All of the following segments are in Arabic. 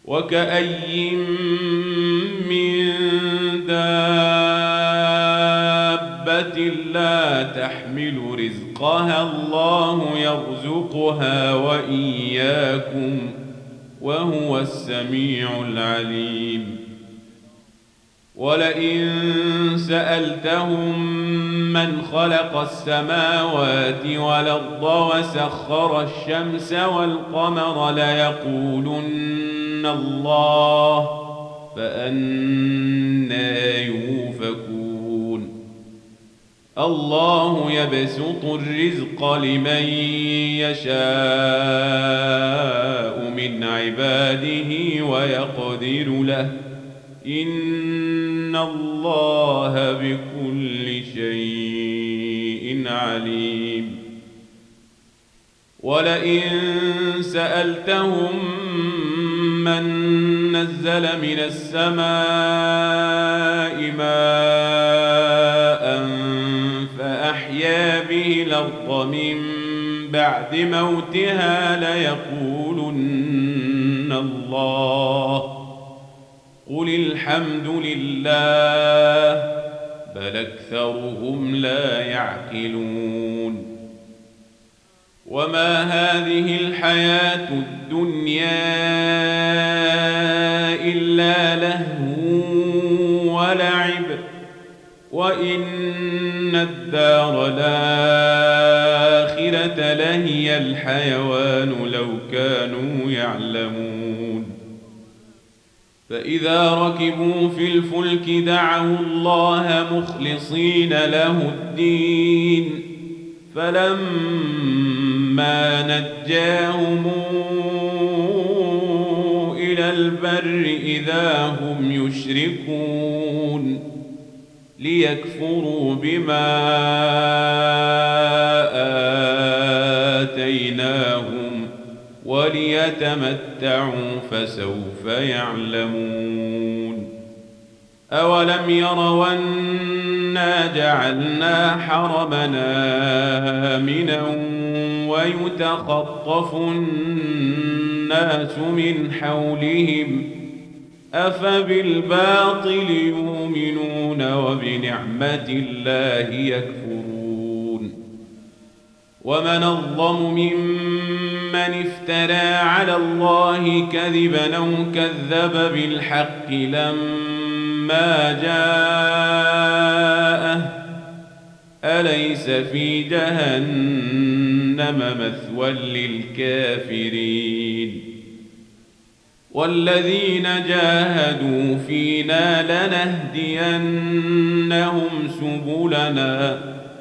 وكأي من دابة لا تحمل رزقها الله يرزقها وإياكم وهو السميع العليم. ولئن سألتهم من خلق السماوات والأرض وسخر الشمس والقمر ليقولن الله فأنى يؤفكون. الله يبسط الرزق لمن يشاء من عباده ويقدر له إن الله بكل شيء عليم. ولئن سألتهم من نزل من السماء ماء فأحيا به الأرض من بعد موتها ليقولن الله قل الحمد لله بل أكثرهم لا يعقلون. وما هذه الحياة الدنيا إلا لهو ولعب وإن الدار الآخرة لهي الحيوان لو كانوا يعلمون. فإذا ركبوا في الفلك دعوا الله مخلصين له الدين فلما نجاهم إلى البر إذا هم يشركون ليكفروا بما آتيناهم وليتمتعوا فسوف يعلمون. أولم يروا أنا جعلنا حرمنا آمنا ويتخطف الناس من حولهم أفبالباطل يؤمنون وبنعمة الله يكفرون. ومن أظلم ممن افترى على الله كذبا أو كذب بالحق لما جاءه أليس في جهنم مثوى للكافرين. والذين جاهدوا فينا لنهدينهم سبلنا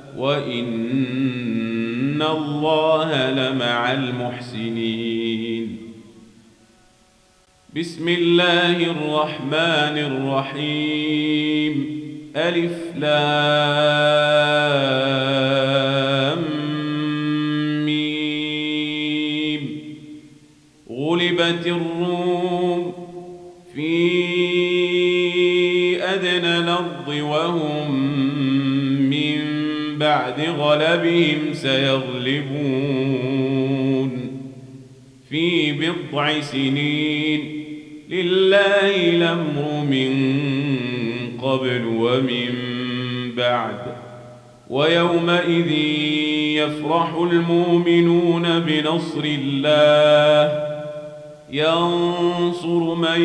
وإن الله لمع المحسنين. بسم الله الرحمن الرحيم ألف لام ميم. غلبت الروم في أدنى الأرض وهم من بعد غلبهم سيغلبون في بضع سنين لله الأمر من قبل ومن بعد ويومئذ يفرح المؤمنون بنصر الله ينصر من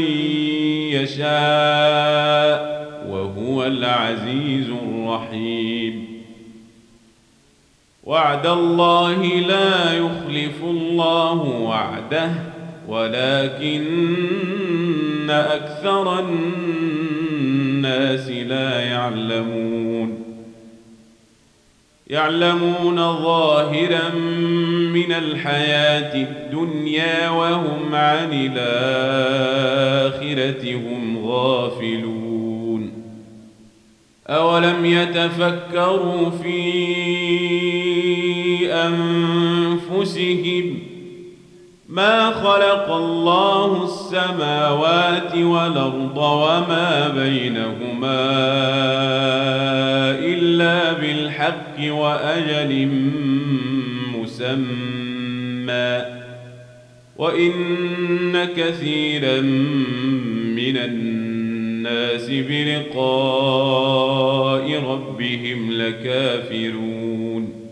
يشاء وهو العزيز الرحيم. وعد الله لا يخلف الله وعده ولكن أكثر الناس لا يعلمون. يعلمون ظاهرا من الحياة الدنيا وهم عن الآخرة هم غافلون. أولم يتفكروا في أنفسهم ما خلق الله السماوات والأرض وما بينهما إلا بالحق وأجل مسمى وإن كثيرا من الناس بلقاء ربهم لكافرون